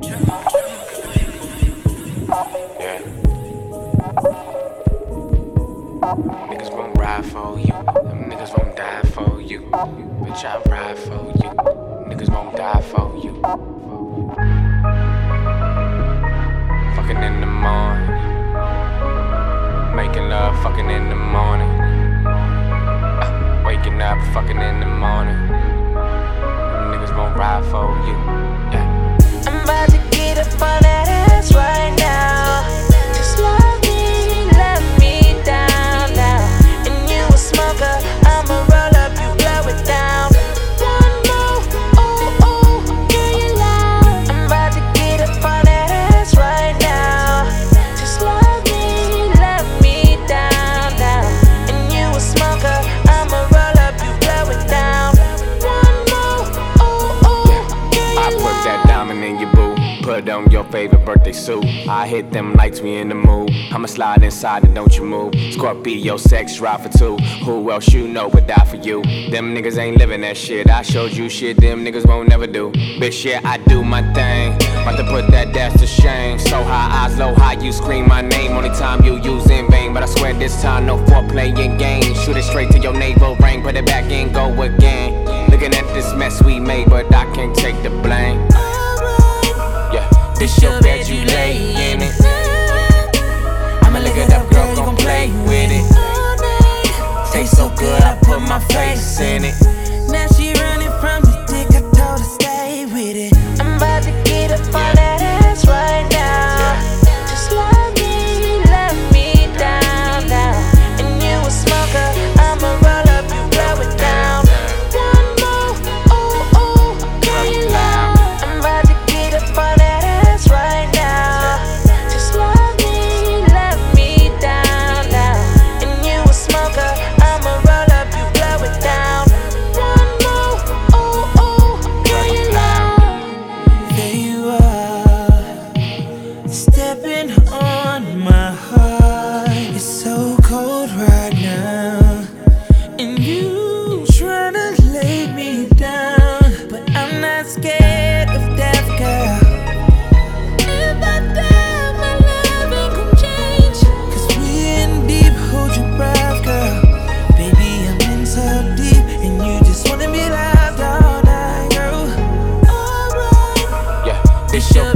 Yeah. Niggas won't ride for you. Them niggas won't die for you. Bitch, I ride for you. Niggas won't die for you. Fucking in the morning. Making love, fucking in the morning. Waking up, fucking in the morning. Them niggas won't ride for you. Yeah. I'm about to get up on that ass right now. Just love me down now. And you a smoker, I'ma roll up, you blow it down. One more, oh, oh, can you lie? I'm about to get up on that ass right now. Just love me down now. And you a smoker, I'ma roll up, you blow it down. One more, oh, oh, can you lie? I put that diamond in your boo. Put on your favorite birthday suit. I hit them lights, we in the mood. I'ma slide inside and don't you move. Scorpio sex drive for two. Who else you know would die for you? Them niggas ain't living that shit. I showed you shit them niggas won't never do. Bitch, yeah, I do my thing. About to put that dash to shame. So high, eyes low, high, you scream my name. Only time you use in vain. But I swear this time no foreplay in game. Shoot it straight to your navel ring. Put it back in, go again. Looking at this mess we made, but I can't take the blame. Yeah, this your bed, you lay in it. I'ma lick it up, girl, gon' play with it. Tastes so good, I put my face in it. Now she running from the dick, I told her stay with it. I'm about to get up on that ass right now. Just love me down now. And you a smoker, I'ma roll up, you blow it down. One more, oh, oh, can you lie? I'm about to get up on that ass right now. Just love me down now. And you a smoker, I'ma roll up, you blow it down. One more, oh, oh, can you lie? There you are, stepping on my heart. It's so cold right now, and you tryna lay me down, but I'm not scared of death, girl. If I die, my love ain't gon' change. 'Cause we in deep, hold your breath, girl. Baby, I'm in so deep, and you just wanna be loved all night, girl. Alright. Yeah, this your